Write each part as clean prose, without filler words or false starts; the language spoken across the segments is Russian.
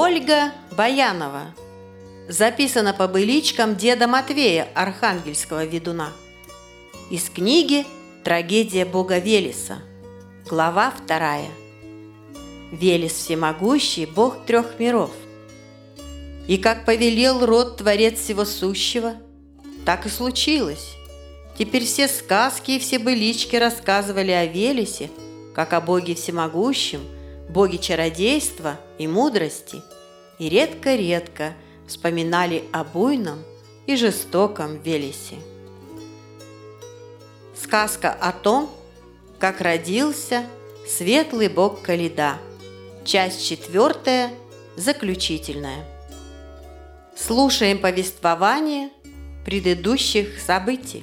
Ольга Баянова. Записано по быличкам деда Матвея, архангельского ведуна. Из книги «Трагедия бога Велеса». Глава 2. Велес всемогущий, бог трех миров. И как повелел род Творец всего сущего, так и случилось. Теперь все сказки и все былички рассказывали о Велесе, как о боге всемогущем, боге чародейства и мудрости, и редко-редко вспоминали о буйном и жестоком Велесе. Сказка о том, как родился светлый бог Каледа. Часть 4, заключительная. Слушаем повествование предыдущих событий.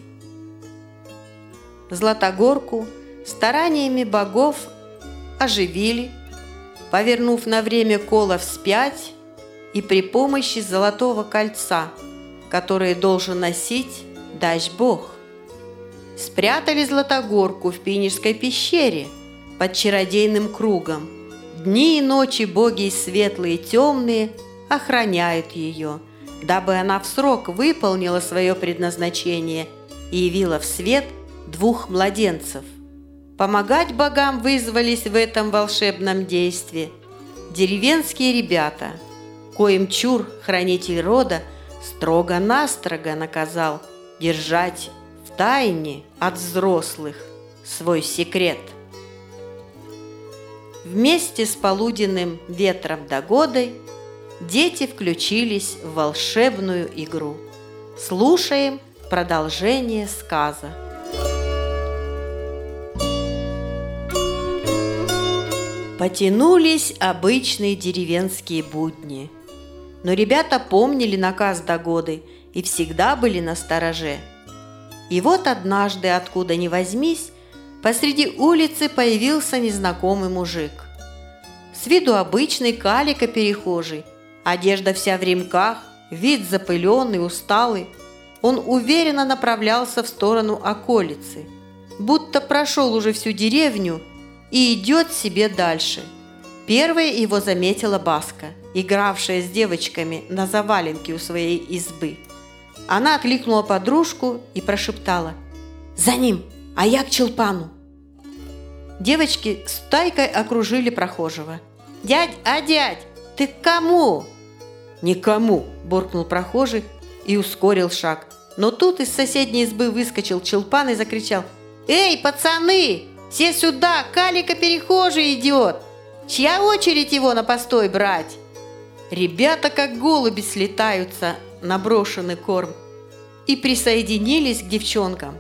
Златогорку стараниями богов оживили, повернув на время кола вспять и при помощи золотого кольца, которое должен носить дач-бог. Спрятали Златогорку в Пинежской пещере под чародейным кругом. Дни и ночи боги светлые и темные охраняют ее, дабы она в срок выполнила свое предназначение и явила в свет 2 младенцев. Помогать богам вызвались в этом волшебном действии деревенские ребята, коим Чур, хранитель рода, строго-настрого наказал держать в тайне от взрослых свой секрет. Вместе с полуденным ветром Догодой дети включились в волшебную игру. Слушаем продолжение сказа. Потянулись обычные деревенские будни. Но ребята помнили наказ Догоды и всегда были настороже. И вот однажды, откуда ни возьмись, посреди улицы появился незнакомый мужик. С виду обычный калека-перехожий, одежда вся в ремках, вид запыленный, усталый. Он уверенно направлялся в сторону околицы, будто прошел уже всю деревню и идет себе дальше. Первой его заметила Баска, игравшая с девочками на заваленке у своей избы. Она окликнула подружку и прошептала: «За ним, а я к Челпану!» Девочки стайкой окружили прохожего. «Дядь, ты к кому?» «Никому!» – буркнул прохожий и ускорил шаг. Но тут из соседней избы выскочил Челпан и закричал: «Эй, пацаны! Все сюда, калека-перехожий идет! Чья очередь его на постой брать?» Ребята, как голуби, слетаются на брошенный корм и присоединились к девчонкам.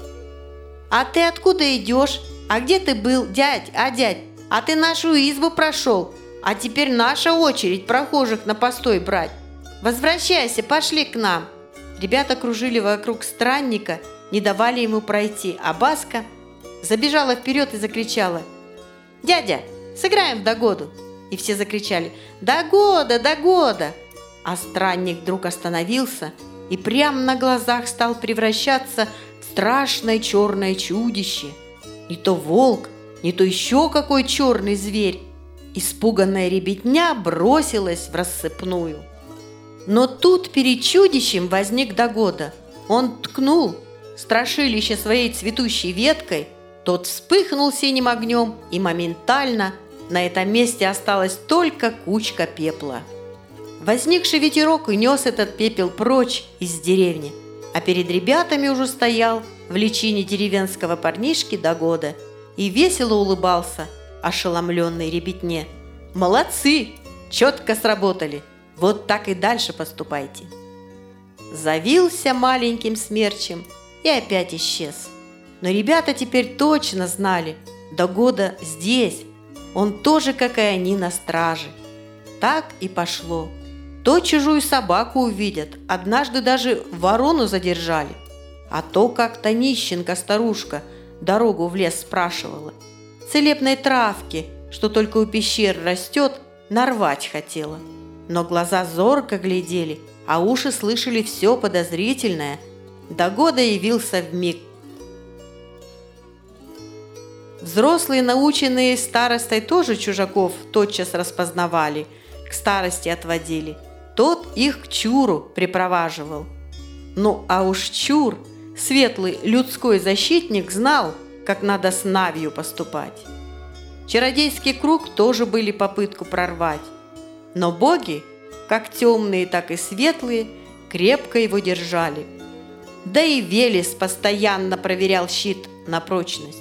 «А ты откуда идешь? А где ты был, дядь? А ты нашу избу прошел, а теперь наша очередь прохожих на постой брать. Возвращайся, пошли к нам!» Ребята кружили вокруг странника, не давали ему пройти, а Баска забежала вперед и закричала: «Дядя, сыграем в Догоду!» И все закричали: «Догода!» А странник вдруг остановился и прямо на глазах стал превращаться в страшное черное чудище. Не то волк, не то еще какой черный зверь. Испуганная ребятня бросилась в рассыпную. Но тут перед чудищем возник Догода. Он ткнул страшилище своей цветущей веткой, тот вспыхнул синим огнем, и моментально на этом месте осталась только кучка пепла. Возникший ветерок унес этот пепел прочь из деревни, а перед ребятами уже стоял в личине деревенского парнишки Догода и весело улыбался ошеломленной ребятне. «Молодцы! Четко сработали! Вот так и дальше поступайте!» Завился маленьким смерчем и опять исчез. Но ребята теперь точно знали: Догода здесь, он тоже, как и они, на страже. Так и пошло. То чужую собаку увидят, однажды даже ворону задержали. А то как-то нищенка-старушка дорогу в лес спрашивала. Целебной травки, что только у пещер растет, нарвать хотела. Но глаза зорко глядели, а уши слышали все подозрительное. Догода явился вмиг. Взрослые, наученные старостой, тоже чужаков тотчас распознавали. к старости отводили, тот их к Чуру припроваживал. Ну а уж Чур, светлый людской защитник, знал, как надо с Навью поступать. Чародейский круг тоже были попытку прорвать, но боги, как темные, так и светлые, крепко его держали. Да и Велес постоянно проверял щит на прочность.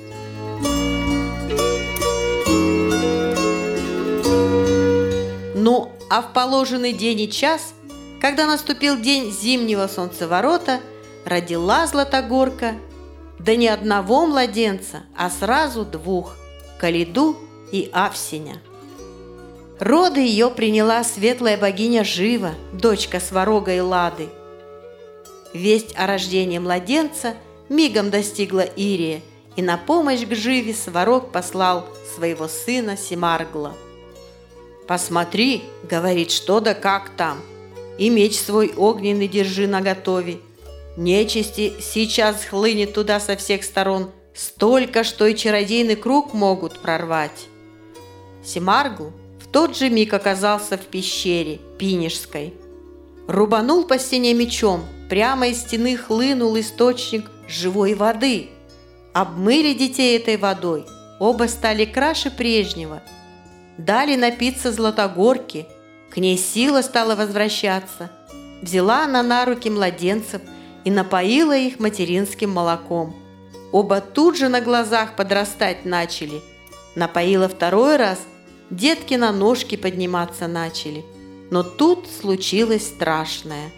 Ну, а в положенный день и час, когда наступил день зимнего солнцеворота, родила Златогорка, да не одного младенца, а сразу двух – Калиду и Авсеня. Роды ее приняла светлая богиня Жива, дочка Сварога и Лады. Весть о рождении младенца мигом достигла Ирия, и на помощь к Живе Сварог послал своего сына Семаргла. «Посмотри, — говорит, — что да как там, и меч свой огненный держи наготове. Нечисти сейчас хлынет туда со всех сторон, столько, что и чародейный круг могут прорвать». Семаргл в тот же миг оказался в пещере Пинежской. Рубанул по стене мечом, прямо из стены хлынул источник живой воды. Обмыли детей этой водой, оба стали краше прежнего. Дали напиться Златогорке, к ней сила стала возвращаться. Взяла она на руки младенцев и напоила их материнским молоком. Оба тут же на глазах подрастать начали. Напоила второй раз, детки на ножки подниматься начали. Но тут случилось страшное.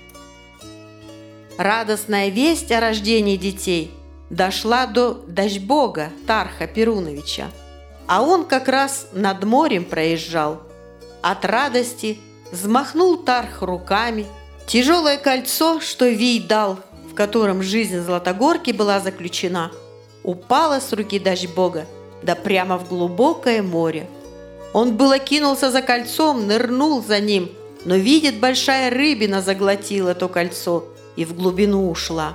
Радостная весть о рождении детей дошла до Дажбога Тарха Перуновича, а он как раз над морем проезжал. От радости взмахнул Тарх руками. Тяжелое кольцо, что Вий дал, в котором жизнь Златогорки была заключена, упало с руки Дажбога, да прямо в глубокое море. Он было кинулся за кольцом, нырнул за ним, но видит, большая рыбина заглотила то кольцо и в глубину ушла.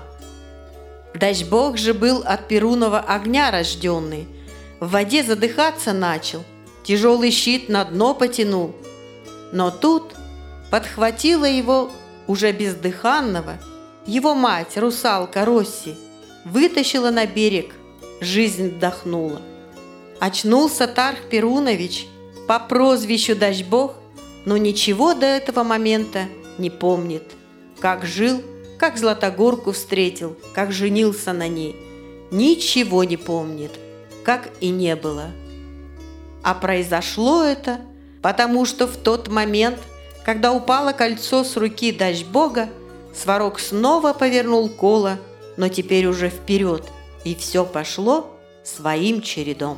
Дажбог же был от Перунова огня рожденный, в воде задыхаться начал, тяжелый щит на дно потянул. Но тут подхватила его уже бездыханного его мать, русалка Росси, вытащила на берег, жизнь вдохнула. Очнулся Тарх Перунович по прозвищу Дажбог, но ничего до этого момента не помнит. Как жил, как Златогорку встретил, как женился на ней. Ничего не помнит, как и не было. А произошло это, потому что в тот момент, когда упало кольцо с руки Дажбога, Сварог снова повернул коло, но теперь уже вперед, и все пошло своим чередом.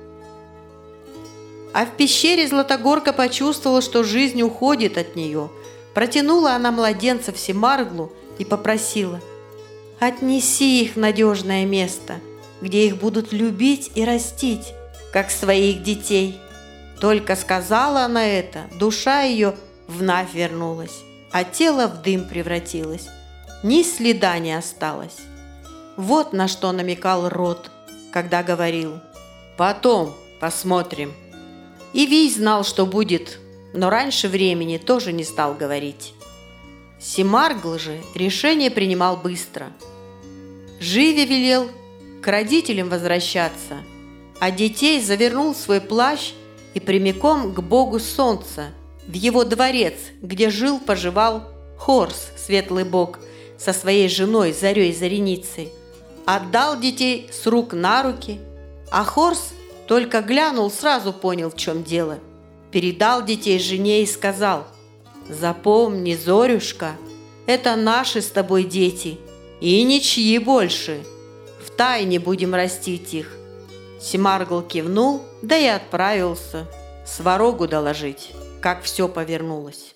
А в пещере Златогорка почувствовала, что жизнь уходит от нее. Протянула она младенцев Семарглу и попросила: «Отнеси их в надежное место, где их будут любить и растить, как своих детей». Только сказала она это, душа ее вновь вернулась, а тело в дым превратилось. Ни следа не осталось. Вот на что намекал Род, когда говорил: «Потом посмотрим». И Вий знал, что будет, но раньше времени тоже не стал говорить. Семаргл же решение принимал быстро. Живе велел к родителям возвращаться, а детей завернул в свой плащ и прямиком к богу солнца, в его дворец, где жил-поживал Хорс, светлый бог, со своей женой Зарей-Зареницей. Отдал детей с рук на руки, а Хорс только глянул, сразу понял, в чем дело. Передал детей жене и сказал: «Запомни, Зорюшка, это наши с тобой дети, и ничьи больше. Втайне будем растить их». Семаргл кивнул, да и отправился Сварогу доложить, как все повернулось.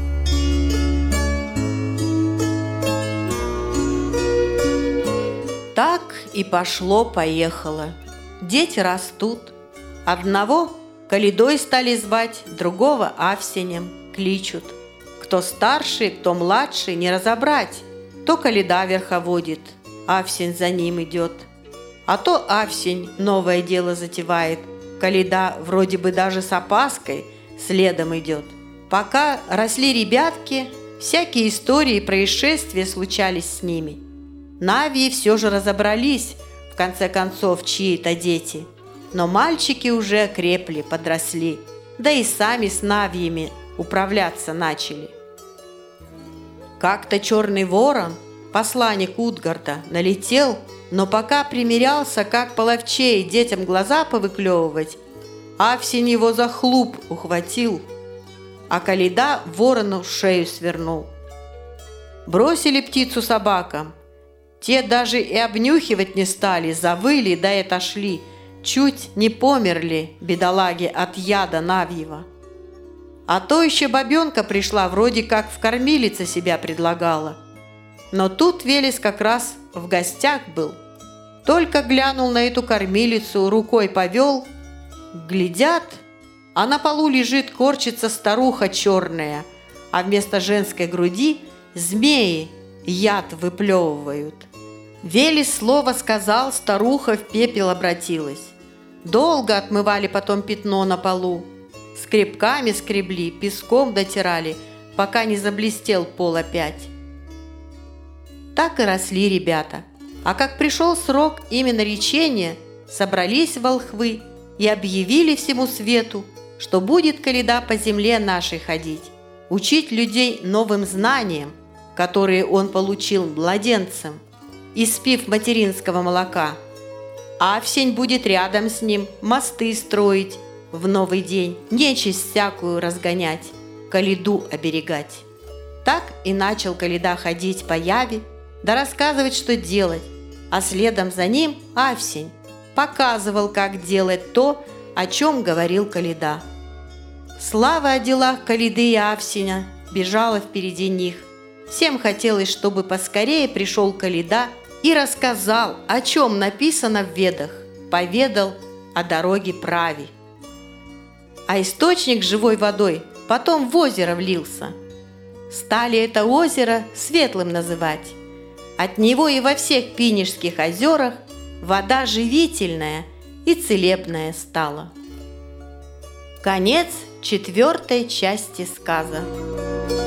Так и пошло-поехало. Дети растут. Одного Калидой стали звать, другого Авсенем кличут. Кто старший, кто младший, не разобрать. То Калида верховодит, Авсень за ним идет. А то Авсень новое дело затевает, Калида вроде бы даже с опаской следом идет. Пока росли ребятки, всякие истории и происшествия случались с ними. Навьи все же разобрались, в конце концов, чьи-то дети. Но мальчики уже крепли, подросли, да и сами с Навьями управляться начали. Как-то черный ворон, посланник Утгарда, налетел, но пока примерялся, как половчей детям глаза повыклевывать, Авсень его за хлуп ухватил, а Калида ворону шею свернул. Бросили птицу собакам. Те даже и обнюхивать не стали, завыли да и отошли. Чуть не померли бедолаги от яда Навьего. А то еще бабенка пришла, вроде как в кормилице себя предлагала. Но тут Велес как раз в гостях был. Только глянул на эту кормилицу, рукой повел. Глядят, а на полу лежит, корчится старуха черная, а вместо женской груди змеи яд выплевывают. Велес слово сказал, старуха в пепел обратилась. Долго отмывали потом пятно на полу. Скребками скребли, песком дотирали, пока не заблестел пол опять. Так и росли ребята. А как пришел срок именно речения, собрались волхвы и объявили всему свету, что будет Калида по земле нашей ходить, учить людей новым знаниям, которые он получил младенцем, испив материнского молока. Авсень будет рядом с ним мосты строить, в новый день нечисть всякую разгонять, Калиду оберегать. Так и начал Калида ходить по Яве, да рассказывать, что делать, а следом за ним Авсень показывал, как делать то, о чем говорил Калида. Слава о делах Калиды и Авсеня бежала впереди них. Всем хотелось, чтобы поскорее пришел Калида и рассказал, о чем написано в Ведах, поведал о дороге праве. А источник с живой водой потом в озеро влился. Стали это озеро Светлым называть. От него и во всех Пинежских озерах вода живительная и целебная стала. Конец 4 части сказа.